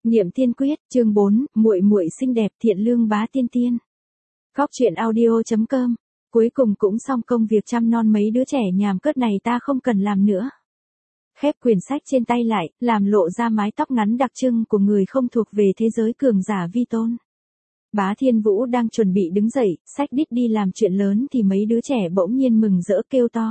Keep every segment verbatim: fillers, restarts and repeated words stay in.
Niệm Tiên Quyết, chương bốn, muội muội xinh đẹp thiện lương bá tiên tiên. Góc truyện audio chấm com. Cuối cùng cũng xong công việc chăm non mấy đứa trẻ nhàm cất này, ta không cần làm nữa. Khép quyển sách trên tay lại, làm lộ ra mái tóc ngắn đặc trưng của người không thuộc về thế giới cường giả vi tôn. Bá Thiên Vũ đang chuẩn bị đứng dậy, xách đít đi làm chuyện lớn thì mấy đứa trẻ bỗng nhiên mừng rỡ kêu to.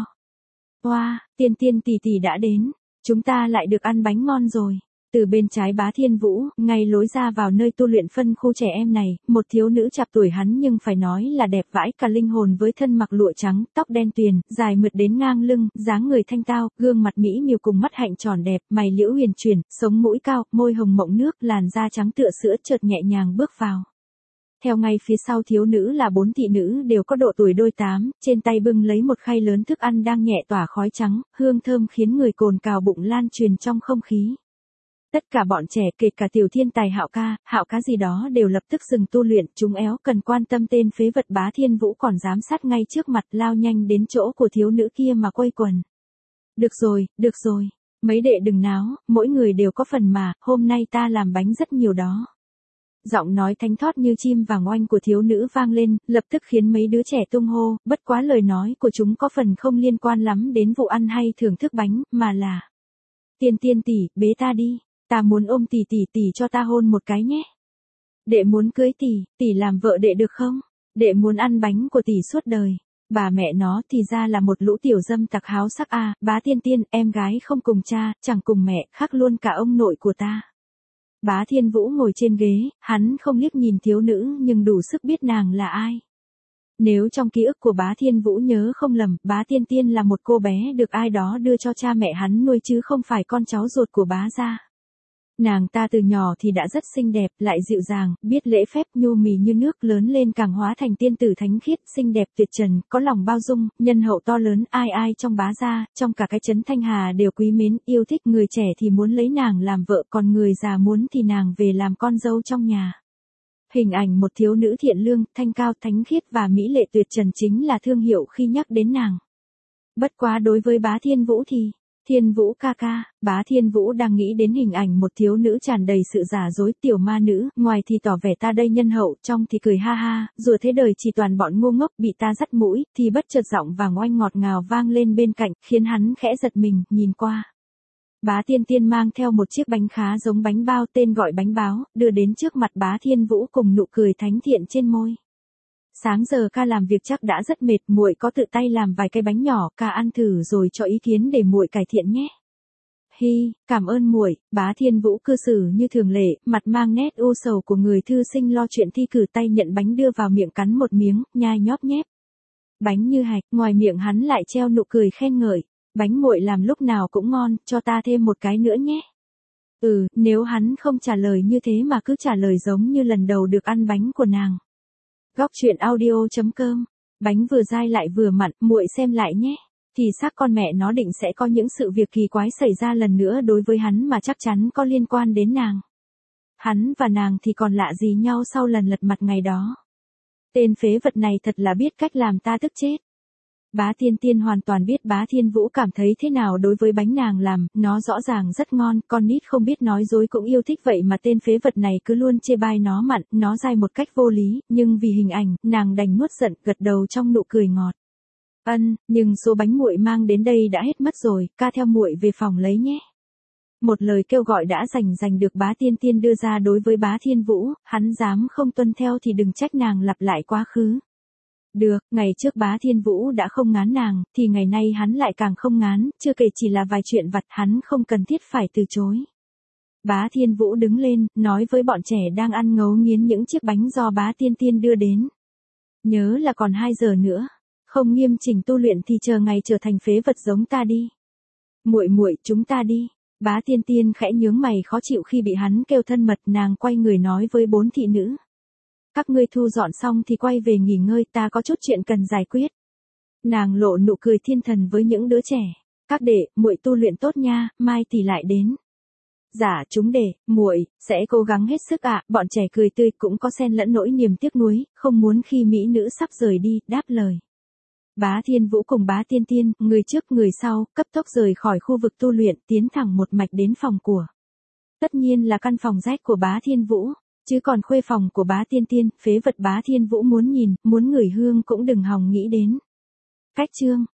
Oa, wow, tiên tiên tỷ tỷ đã đến, chúng ta lại được ăn bánh ngon rồi. Từ bên trái Bá Thiên Vũ, ngay lối ra vào nơi tu luyện phân khu trẻ em này, một thiếu nữ chạc tuổi hắn nhưng phải nói là đẹp vãi cả linh hồn với thân mặc lụa trắng, tóc đen tuyền, dài mượt đến ngang lưng, dáng người thanh tao, gương mặt mỹ miều cùng mắt hạnh tròn đẹp, mày liễu huyền chuyển, sống mũi cao, môi hồng mộng nước, làn da trắng tựa sữa chợt nhẹ nhàng bước vào. Theo ngay phía sau thiếu nữ là bốn thị nữ đều có độ tuổi đôi tám, trên tay bưng lấy một khay lớn thức ăn đang nhẹ tỏa khói trắng, hương thơm khiến người cồn cào bụng lan truyền trong không khí. Tất cả bọn trẻ kể cả tiểu thiên tài Hạo ca, Hạo cá gì đó đều lập tức dừng tu luyện, chúng éo cần quan tâm tên phế vật Bá Thiên Vũ còn giám sát ngay trước mặt, lao nhanh đến chỗ của thiếu nữ kia mà quây quần. Được rồi, được rồi, mấy đệ đừng náo, mỗi người đều có phần mà, hôm nay ta làm bánh rất nhiều đó. Giọng nói thánh thót như chim vàng oanh của thiếu nữ vang lên, lập tức khiến mấy đứa trẻ tung hô, bất quá lời nói của chúng có phần không liên quan lắm đến vụ ăn hay thưởng thức bánh, mà là: Tiên tiên tỷ, bế ta đi. Ta muốn ôm tỷ tỷ tỷ cho ta hôn một cái nhé. Đệ muốn cưới tỷ, tỷ làm vợ đệ được không? Đệ muốn ăn bánh của tỷ suốt đời. Bà mẹ nó thì ra là một lũ tiểu dâm tặc háo sắc a, à, Bá tiên tiên, em gái không cùng cha, chẳng cùng mẹ, khác luôn cả ông nội của ta. Bá Thiên Vũ ngồi trên ghế, hắn không liếc nhìn thiếu nữ nhưng đủ sức biết nàng là ai. Nếu trong ký ức của Bá Thiên Vũ nhớ không lầm, Bá Tiên Tiên là một cô bé được ai đó đưa cho cha mẹ hắn nuôi chứ không phải con cháu ruột của bá gia. Nàng ta từ nhỏ thì đã rất xinh đẹp, lại dịu dàng, biết lễ phép, nhu mì như nước, lớn lên càng hóa thành tiên tử thánh khiết, xinh đẹp tuyệt trần, có lòng bao dung, nhân hậu to lớn, ai ai trong bá gia, trong cả cái trấn Thanh Hà đều quý mến, yêu thích, người trẻ thì muốn lấy nàng làm vợ, còn người già muốn thì nàng về làm con dâu trong nhà. Hình ảnh một thiếu nữ thiện lương, thanh cao, thánh khiết và mỹ lệ tuyệt trần chính là thương hiệu khi nhắc đến nàng. Bất quá đối với Bá Thiên Vũ thì... Thiên Vũ ca ca, Bá Thiên Vũ đang nghĩ đến hình ảnh một thiếu nữ tràn đầy sự giả dối, tiểu ma nữ, ngoài thì tỏ vẻ ta đây nhân hậu, trong thì cười ha ha, rùa thế đời chỉ toàn bọn ngu ngốc bị ta dắt mũi, thì bất chợt giọng vàng oanh ngọt ngào vang lên bên cạnh, khiến hắn khẽ giật mình, nhìn qua. Bá Tiên Tiên mang theo một chiếc bánh khá giống bánh bao tên gọi bánh báo, đưa đến trước mặt Bá Thiên Vũ cùng nụ cười thánh thiện trên môi. Sáng giờ ca làm việc chắc đã rất mệt, muội có tự tay làm vài cái bánh nhỏ, ca ăn thử rồi cho ý kiến để muội cải thiện nhé. Hi, cảm ơn muội. Bá Thiên Vũ cư xử như thường lệ, mặt mang nét u sầu của người thư sinh lo chuyện thi cử, tay nhận bánh đưa vào miệng cắn một miếng, nhai nhóp nhép. Bánh như hạch, ngoài miệng hắn lại treo nụ cười khen ngợi, bánh muội làm lúc nào cũng ngon, cho ta thêm một cái nữa nhé. Ừ, nếu hắn không trả lời như thế mà cứ trả lời giống như lần đầu được ăn bánh của nàng. Góc truyện audio chấm com. Bánh vừa dai lại vừa mặn, muội xem lại nhé. Thì xác con mẹ nó định sẽ có những sự việc kỳ quái xảy ra lần nữa đối với hắn mà chắc chắn có liên quan đến nàng. Hắn và nàng thì còn lạ gì nhau sau lần lật mặt ngày đó. Tên phế vật này thật là biết cách làm ta tức chết. Bá Tiên Tiên hoàn toàn biết Bá Thiên Vũ cảm thấy thế nào đối với bánh nàng làm, nó rõ ràng rất ngon, con nít không biết nói dối cũng yêu thích vậy mà tên phế vật này cứ luôn chê bai nó mặn, nó dai một cách vô lý, nhưng vì hình ảnh, nàng đành nuốt giận, gật đầu trong nụ cười ngọt. Ân, nhưng số bánh muội mang đến đây đã hết mất rồi, ca theo muội về phòng lấy nhé. Một lời kêu gọi đã rành rành được Bá Tiên Tiên đưa ra đối với Bá Thiên Vũ, hắn dám không tuân theo thì đừng trách nàng lặp lại quá khứ. Được, ngày trước Bá Thiên Vũ đã không ngán nàng, thì ngày nay hắn lại càng không ngán, chưa kể chỉ là vài chuyện vặt hắn không cần thiết phải từ chối. Bá Thiên Vũ đứng lên, nói với bọn trẻ đang ăn ngấu nghiến những chiếc bánh do Bá Tiên Tiên đưa đến. Nhớ là còn hai giờ nữa, không nghiêm chỉnh tu luyện thì chờ ngày trở thành phế vật giống ta đi. Muội muội, chúng ta đi. Bá Tiên Tiên khẽ nhướng mày khó chịu khi bị hắn kêu thân mật, nàng quay người nói với bốn thị nữ. Các ngươi thu dọn xong thì quay về nghỉ ngơi, ta có chút chuyện cần giải quyết. Nàng lộ nụ cười thiên thần với những đứa trẻ. Các đệ, muội tu luyện tốt nha, mai tỷ lại đến. Dạ, chúng đệ, muội sẽ cố gắng hết sức ạ. À. Bọn trẻ cười tươi cũng có xen lẫn nỗi niềm tiếc nuối, không muốn khi mỹ nữ sắp rời đi, đáp lời. Bá Thiên Vũ cùng Bá Tiên Tiên, người trước người sau, cấp tốc rời khỏi khu vực tu luyện, tiến thẳng một mạch đến phòng của Tất nhiên là căn phòng rách của bá Thiên Vũ, chứ còn khuê phòng của bá Tiên Tiên, phế vật bá Thiên Vũ muốn nhìn, muốn ngửi hương cũng đừng hòng nghĩ đến. Cách chương